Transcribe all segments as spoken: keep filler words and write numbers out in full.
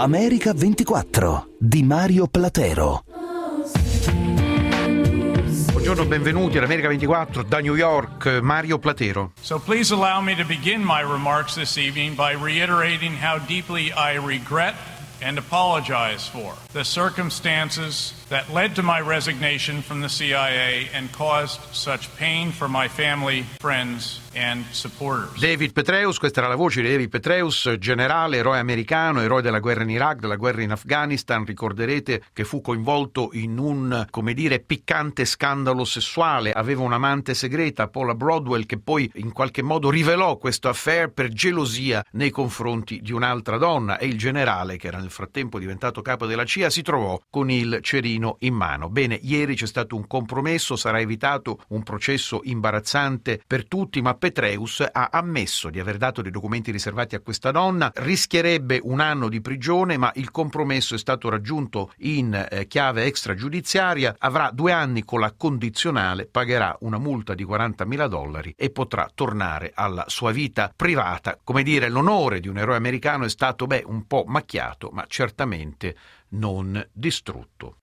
America ventiquattro di Mario Platero. Buongiorno, benvenuti all'America ventiquattro da New York, Mario Platero. So please allow me to begin my remarks this evening by reiterating how deeply I regret and apologize for the circumstances that led to my resignation from the C I A and caused such pain for my family, friends and supporters. David Petraeus, questa era la voce di David Petraeus, generale, eroe americano, eroe della guerra in Iraq, della guerra in Afghanistan. Ricorderete che fu coinvolto in un, come dire, piccante scandalo sessuale. Aveva un'amante segreta, Paula Broadwell, che poi in qualche modo rivelò questo affair per gelosia nei confronti di un'altra donna, e il generale, che era nel frattempo diventato capo della C I A, si trovò con il cerino in mano. Bene, ieri c'è stato un compromesso, sarà evitato un processo imbarazzante per tutti, ma Petraeus ha ammesso di aver dato dei documenti riservati a questa donna, rischierebbe un anno di prigione, ma il compromesso è stato raggiunto in eh, chiave extragiudiziaria, avrà due anni con la condizionale, pagherà una multa di quarantamila dollari e potrà tornare alla sua vita privata. Come dire, l'onore di un eroe americano è stato, beh, un po' macchiato, ma certamente non distrutto.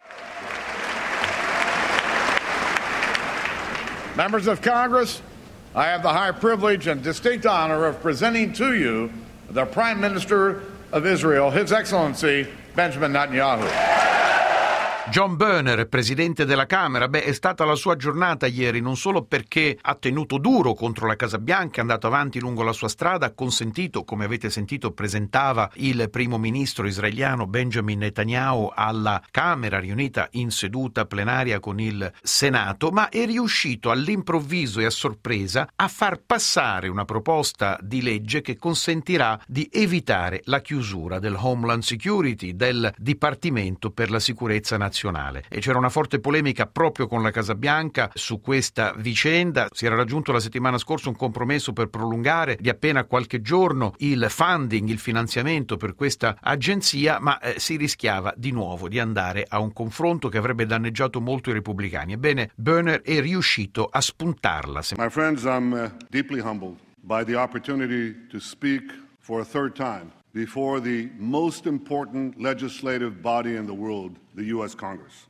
Members of Congress, I have the high privilege and distinct honor of presenting to you the Prime Minister of Israel, His Excellency Benjamin Netanyahu. John Boehner, presidente della Camera, beh, è stata la sua giornata ieri, non solo perché ha tenuto duro contro la Casa Bianca, è andato avanti lungo la sua strada, ha consentito, come avete sentito, presentava il primo ministro israeliano Benjamin Netanyahu alla Camera riunita in seduta plenaria con il Senato, ma è riuscito all'improvviso e a sorpresa a far passare una proposta di legge che consentirà di evitare la chiusura del Homeland Security, del Dipartimento per la Sicurezza Nazionale. E c'era una forte polemica proprio con la Casa Bianca su questa vicenda. Si era raggiunto la settimana scorsa un compromesso per prolungare di appena qualche giorno il funding, il finanziamento per questa agenzia, ma eh, si rischiava di nuovo di andare a un confronto che avrebbe danneggiato molto i repubblicani. Ebbene, Boehner è riuscito a spuntarla. My friends, I'm uh, deeply humbled by the opportunity to speak for a third time before the most important legislative body in the world, the U S Congress.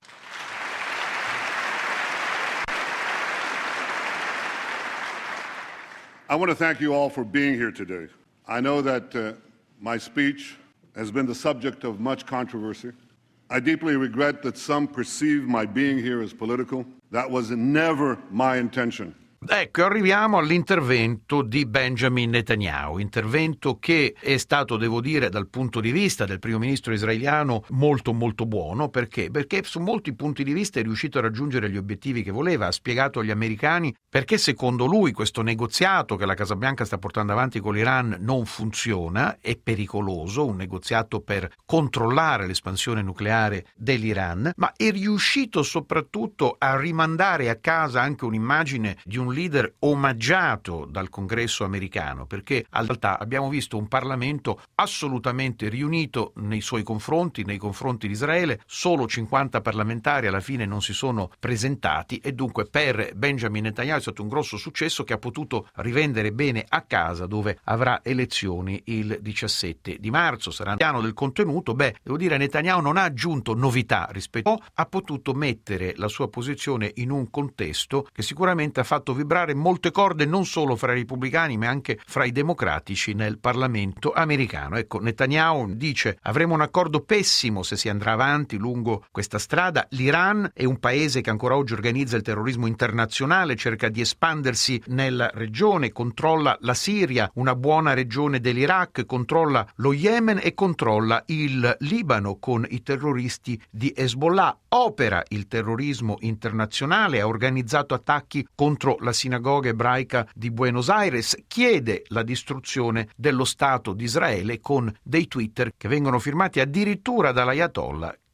I want to thank you all for being here today. I know that uh, my speech has been the subject of much controversy. I deeply regret that some perceive my being here as political. That was never my intention. Ecco, arriviamo all'intervento di Benjamin Netanyahu, intervento che è stato, devo dire, dal punto di vista del primo ministro israeliano molto molto buono. Perché? Perché su molti punti di vista è riuscito a raggiungere gli obiettivi che voleva, ha spiegato agli americani perché secondo lui questo negoziato che la Casa Bianca sta portando avanti con l'Iran non funziona, è pericoloso, un negoziato per controllare l'espansione nucleare dell'Iran, ma è riuscito soprattutto a rimandare a casa anche un'immagine di un leader omaggiato dal Congresso americano, perché in realtà abbiamo visto un Parlamento assolutamente riunito nei suoi confronti, nei confronti di Israele. Solo cinquanta parlamentari alla fine non si sono presentati, e dunque per Benjamin Netanyahu è stato un grosso successo che ha potuto rivendere bene a casa, dove avrà elezioni il diciassette di marzo. Sarà un piano del contenuto. Beh, devo dire, Netanyahu non ha aggiunto novità rispetto a, ha potuto mettere la sua posizione in un contesto che sicuramente ha fatto vibrare molte corde, non solo fra i repubblicani ma anche fra i democratici nel Parlamento americano. Ecco, Netanyahu dice: avremo un accordo pessimo se si andrà avanti lungo questa strada. L'Iran è un paese che ancora oggi organizza il terrorismo internazionale, cerca di espandersi nella regione, controlla la Siria, una buona regione dell'Iraq, controlla lo Yemen e controlla il Libano con i terroristi di Hezbollah, opera il terrorismo internazionale, ha organizzato attacchi contro la sinagoga ebraica di Buenos Aires, chiede la distruzione dello Stato di Israele con dei Twitter che vengono firmati addirittura dall'Ayatollah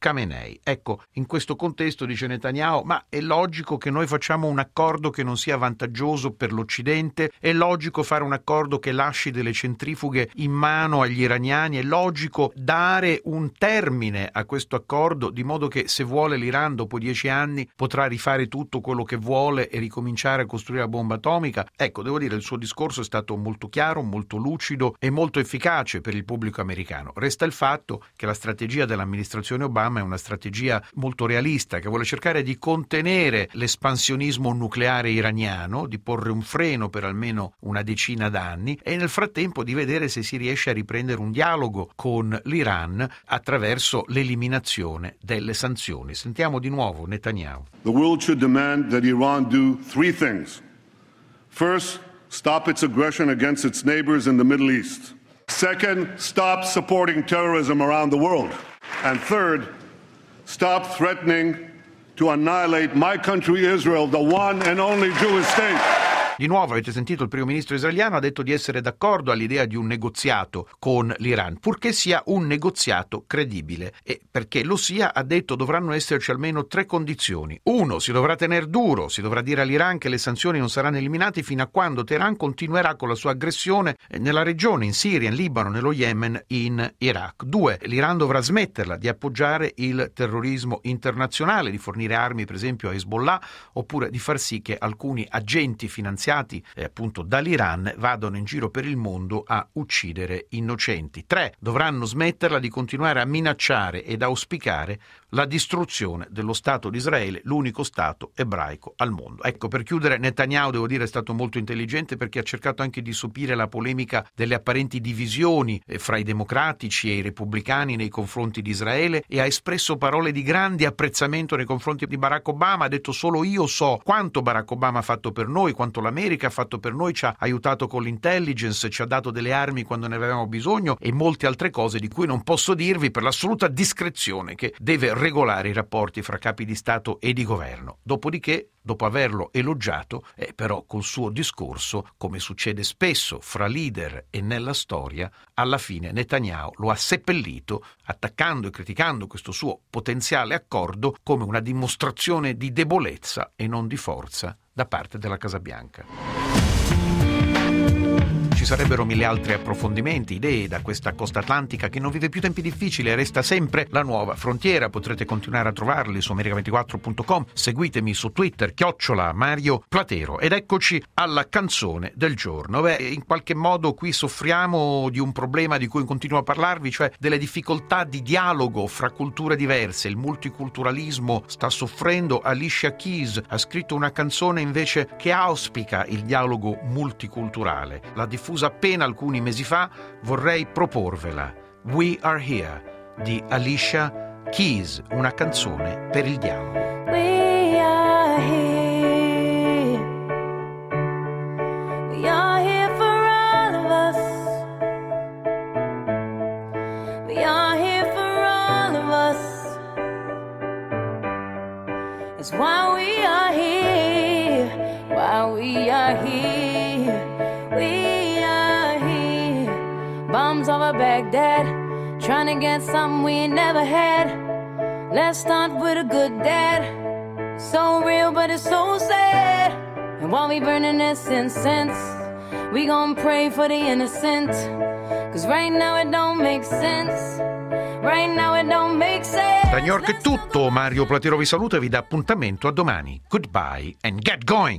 Khamenei. Ecco, in questo contesto, dice Netanyahu, ma è logico che noi facciamo un accordo che non sia vantaggioso per l'Occidente? È logico fare un accordo che lasci delle centrifughe in mano agli iraniani? È logico dare un termine a questo accordo, di modo che, se vuole, l'Iran dopo dieci anni potrà rifare tutto quello che vuole e ricominciare a costruire la bomba atomica? Ecco, devo dire, il suo discorso è stato molto chiaro, molto lucido e molto efficace per il pubblico americano. Resta il fatto che la strategia dell'amministrazione Obama è una strategia molto realista, che vuole cercare di contenere l'espansionismo nucleare iraniano, di porre un freno per almeno una decina d'anni e nel frattempo di vedere se si riesce a riprendere un dialogo con l'Iran attraverso l'eliminazione delle sanzioni. Sentiamo di nuovo Netanyahu. The world should demand that Iran do three things. First, stop its aggression against its neighbors in the Middle East. Second, stop supporting terrorism around the world. And third, stop threatening to annihilate my country Israel, the one and only Jewish state. Di nuovo avete sentito il primo ministro israeliano ha detto di essere d'accordo all'idea di un negoziato con l'Iran, purché sia un negoziato credibile, e perché lo sia, ha detto, dovranno esserci almeno tre condizioni. Uno, si dovrà tenere duro, si dovrà dire all'Iran che le sanzioni non saranno eliminate fino a quando Teheran continuerà con la sua aggressione nella regione, in Siria, in Libano, nello Yemen, in Iraq. Due, l'Iran dovrà smetterla di appoggiare il terrorismo internazionale, di fornire armi per esempio a Hezbollah, oppure di far sì che alcuni agenti finanziari Eh, appunto dall'Iran vadano in giro per il mondo a uccidere innocenti. Tre, dovranno smetterla di continuare a minacciare ed auspicare la distruzione dello Stato di Israele, l'unico Stato ebraico al mondo. Ecco, per chiudere, Netanyahu, devo dire, è stato molto intelligente, perché ha cercato anche di sopire la polemica delle apparenti divisioni eh, fra i democratici e i repubblicani nei confronti di Israele, e ha espresso parole di grande apprezzamento nei confronti di Barack Obama. Ha detto: solo io so quanto Barack Obama ha fatto per noi, quanto l'America ha fatto per noi, ci ha aiutato con l'intelligence, ci ha dato delle armi quando ne avevamo bisogno e molte altre cose di cui non posso dirvi per l'assoluta discrezione che deve regolare i rapporti fra capi di Stato e di governo. Dopodiché, dopo averlo elogiato, eh, però col suo discorso, come succede spesso fra leader e nella storia, alla fine Netanyahu lo ha seppellito, attaccando e criticando questo suo potenziale accordo come una dimostrazione di debolezza e non di forza da parte della Casa Bianca. Ci sarebbero mille altri approfondimenti, idee da questa costa atlantica che non vive più tempi difficili e resta sempre la nuova frontiera. Potrete continuare a trovarli su America ventiquattro punto com. Seguitemi su Twitter, chiocciola Mario Platero. Ed eccoci alla canzone del giorno. Beh, in qualche modo qui soffriamo di un problema di cui continuo a parlarvi, cioè delle difficoltà di dialogo fra culture diverse. Il multiculturalismo sta soffrendo. Alicia Keys ha scritto una canzone invece che auspica il dialogo multiculturale. La diffusa appena alcuni mesi fa, vorrei proporvela. We Are Here di Alicia Keys, una canzone per il dialogo. We are here. We are here for all of us. We are here for all of us. It's why we are here. Why we are here. We bombs over Baghdad, trying to get something we never had. Let's start with a good dad. So real, but it's so sad. And while we burning this incense, we gon' pray for the innocent. Cause right now it don't make sense. Right now it don't make sense. Da New York è tutto. Mario Platero vi saluta e vi dà appuntamento a domani. Goodbye and get going.